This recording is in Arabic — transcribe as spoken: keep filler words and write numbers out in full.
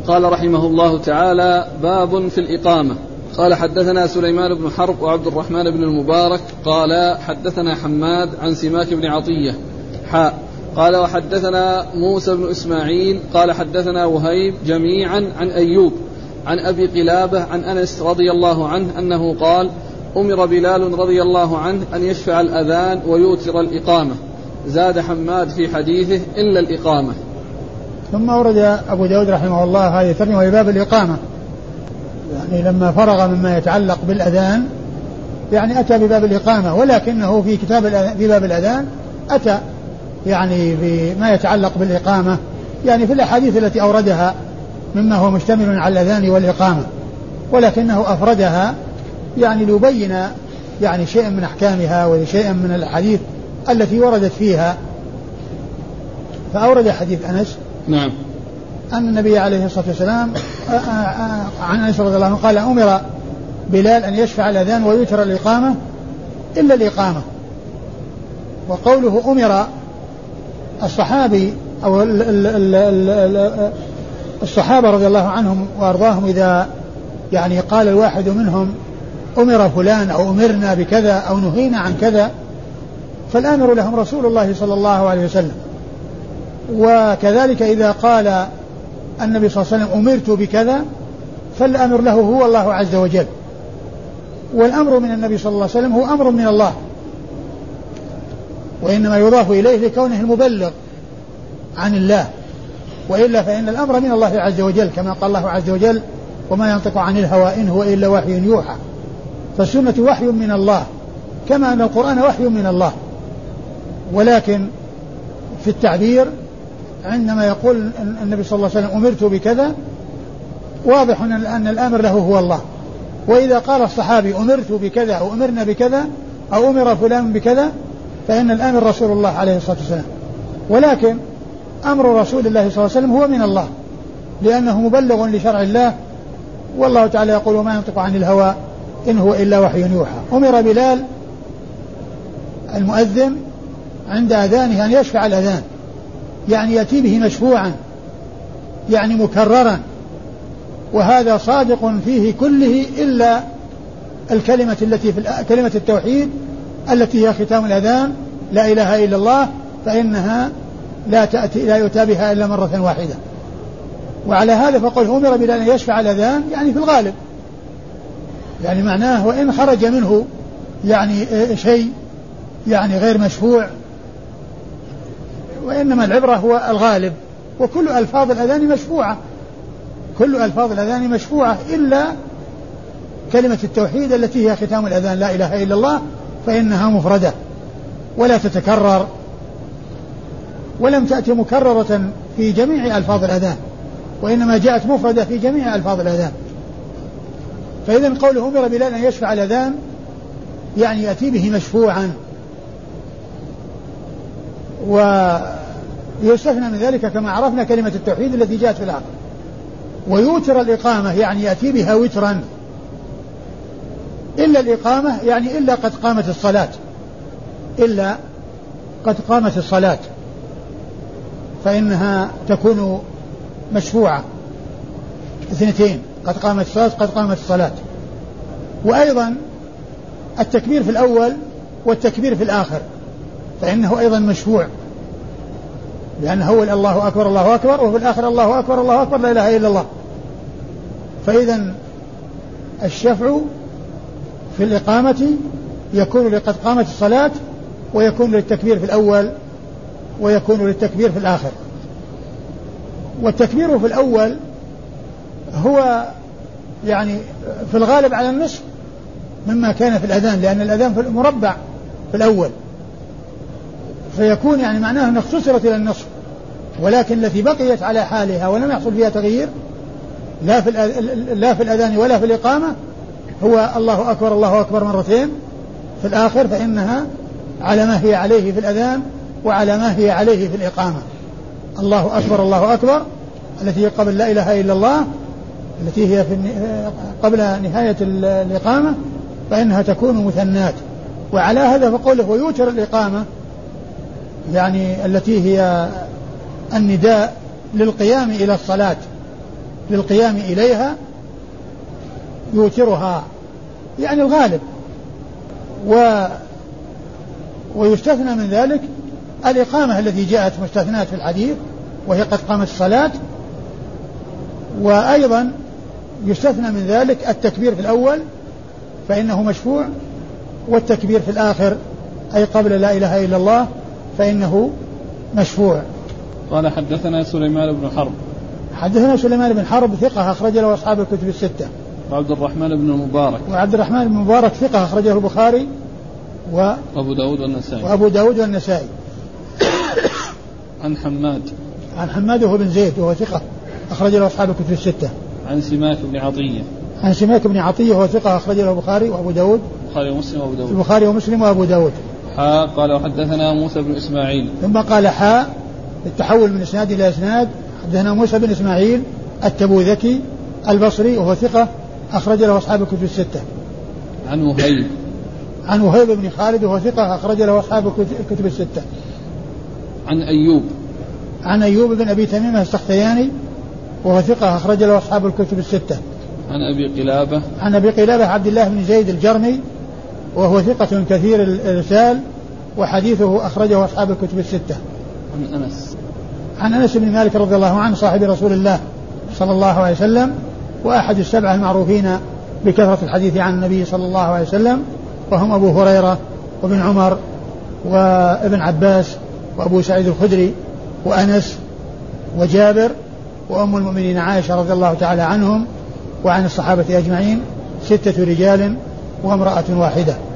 قال رحمه الله تعالى: باب في الإقامة. قال: حدثنا سليمان بن حرب وعبد الرحمن بن المبارك قال: حدثنا حماد عن سماك بن عطية حاء قال: وحدثنا موسى بن إسماعيل قال: حدثنا وهيب جميعا عن أيوب عن أبي قلابة عن أنس رضي الله عنه أنه قال: أمر بلال رضي الله عنه أن يشفع الأذان ويوتر الإقامة. زاد حماد في حديثه: إلا الإقامة. ثم أورد أبو داود رحمه الله هذه الترجمة وباب الإقامة، يعني لما فرغ مما يتعلق بالأذان يعني أتى بباب الإقامة، ولكنه في كتاب في باب الأذان أتى يعني بما يتعلق بالإقامة، يعني في الأحاديث التي أوردها مما هو مشتمل على الأذان والإقامة، ولكنه أفردها يعني ليبين يعني شيئا من أحكامها وشيئا من الأحاديث التي وردت فيها. فأورد حديث أنس نعم أن النبي عليه الصلاة والسلام عن أنس رضي الله عنه قال: أمر بلال أن يشفع الأذان ويوتر الإقامة إلا الإقامة. وقوله أمر، الصحابي أو الصحابة رضي الله عنهم وأرضاهم إذا يعني قال الواحد منهم أمر فلان أو أمرنا بكذا أو نهينا عن كذا، فالآمر لهم رسول الله صلى الله عليه وسلم. وكذلك إذا قال النبي صلى الله عليه وسلم أمرت بكذا فالأمر له هو الله عز وجل، والأمر من النبي صلى الله عليه وسلم هو أمر من الله، وإنما يضاف إليه لكونه المبلغ عن الله، وإلا فإن الأمر من الله عز وجل، كما قال الله عز وجل: وما ينطق عن الهوى إن هو إلا وحي يوحى. فالسنة وحي من الله كما أن القرآن وحي من الله، ولكن في التعبير عندما يقول النبي صلى الله عليه وسلم أمرت بكذا واضح أن الأمر له هو الله، وإذا قال الصحابي أمرت بكذا أو أمرنا بكذا أو أمر فلان بكذا فإن الأمر رسول الله عليه الصلاة والسلام، ولكن أمر رسول الله صلى الله عليه وسلم هو من الله لأنه مبلغ لشرع الله، والله تعالى يقول: وما ينطق عن الهوى إن هو إلا وحي يوحى. أمر بلال المؤذن عند أذانه أن يشفع الأذان، يعني يأتي به مشفوعا يعني مكررا، وهذا صادق فيه كله إلا الكلمة التي في كلمة التوحيد التي هي ختام الأذان: لا إله إلا الله، فإنها لا تأتي لا يؤتى بها إلا مرة واحدة. وعلى هذا فقل أمر بلال أن يشفع الأذان يعني في الغالب، يعني معناه وإن خرج منه يعني شيء يعني غير مشفوع، وإنما العبرة هو الغالب، وكل ألفاظ الأذان مشفوعة، كل ألفاظ الأذان مشفوعة إلا كلمة التوحيد التي هي ختام الأذان: لا إله إلا الله، فإنها مفردة ولا تتكرر، ولم تأتي مكررة في جميع ألفاظ الأذان، وإنما جاءت مفردة في جميع ألفاظ الأذان. فإذا قوله أمر بلال أن يشفع الأذان يعني يأتي به مشفوعا، ويستثنى من ذلك كما عرفنا كلمة التوحيد التي جاءت في الآخر. ويوتر الإقامة يعني يأتي بها وترا، إلا الإقامة يعني إلا قد قامت الصلاة، إلا قد قامت الصلاة فإنها تكون مشفوعة اثنتين: قد قامت الصلاة قد قامت الصلاة. وأيضا التكبير في الأول والتكبير في الآخر فإنه أيضا مشفوع، لأنه هو الله أكبر الله أكبر، وفي الآخر الله أكبر الله أكبر لا إله إلا الله. فإذا الشفع في الإقامة يكون لقد قامت الصلاة، ويكون للتكبير في الأول، ويكون للتكبير في الآخر. والتكبير في الأول هو يعني في الغالب على النصف مما كان في الأذان، لأن الأذان في المربع في الأول، فيكون يعني معناه أنها اختصرت إلى النصف، ولكن التي بقيت على حالها ولم يحصل فيها تغيير لا في لا في الأذان ولا في الإقامة هو الله أكبر الله أكبر مرتين في الآخر، فإنها على ما هي عليه في الأذان وعلى ما هي عليه في الإقامة: الله أكبر الله أكبر التي هي قبل لا إله إلا الله، التي هي في قبل نهاية الإقامة، فإنها تكون مثنات. وعلى هذا فقوله ويوتر الإقامة يعني التي هي النداء للقيام إلى الصلاة، للقيام إليها يوترها يعني الغالب. و ويستثنى من ذلك الإقامة التي جاءت مستثناة في الحديث وهي قد قامت الصلاة. وأيضا يستثنى من ذلك التكبير في الأول فإنه مشفوع، والتكبير في الآخر أي قبل لا إله إلا الله فإنه مشفوع. قال حدثنا سليمان بن حرب. حدثنا سليمان بن حرب ثقة أخرج له أصحاب الكتب الستة. وعبد الرحمن بن المبارك. وعبد الرحمن بن المبارك ثقة أخرجه البخاري و وأبو داود والنسائي. وأبو داود والنسائي. عن حماد. عن حماد وهو بن زيد وهو ثقة أخرج له أصحاب الكتب الستة. عن سماك بن عطية. عن سماك بن عطية وهو ثقة أخرج له البخاري وأبو داود. البخاري ومسلم وأبو داود. البخاري ومسلم وأبو داود. حاء قال وحدثنا موسى بن إسماعيل. ثم قال حاء التحول من إسناد إلى إسناد. حدثنا موسى بن إسماعيل التبوذكي البصري وهو ثقة أخرج له أصحاب الكتب الستة. عن وهيب. عن وهيب بن خالد وهو ثقة أخرج له أصحاب الكتب الستة. عن أيوب. عن أيوب بن أبي تميمة السختياني وهو ثقة أخرج له أصحاب الكتب الستة. عن أبي قلابة. عن أبي قلابة عبد الله بن زيد الجرمي وهو ثقة كثير الإرسال وحديثه أخرجه أصحاب الكتب الستة. عن أنس. عن أنس بن مالك رضي الله عنه صاحب رسول الله صلى الله عليه وسلم وأحد السبعة المعروفين بكثرة الحديث عن النبي صلى الله عليه وسلم، وهم أبو هريرة وابن عمر وابن عباس وأبو سعيد الخدري وأنس وجابر وأم المؤمنين عائشة رضي الله تعالى عنهم وعن الصحابة أجمعين ستة رجال وامرأة واحدة.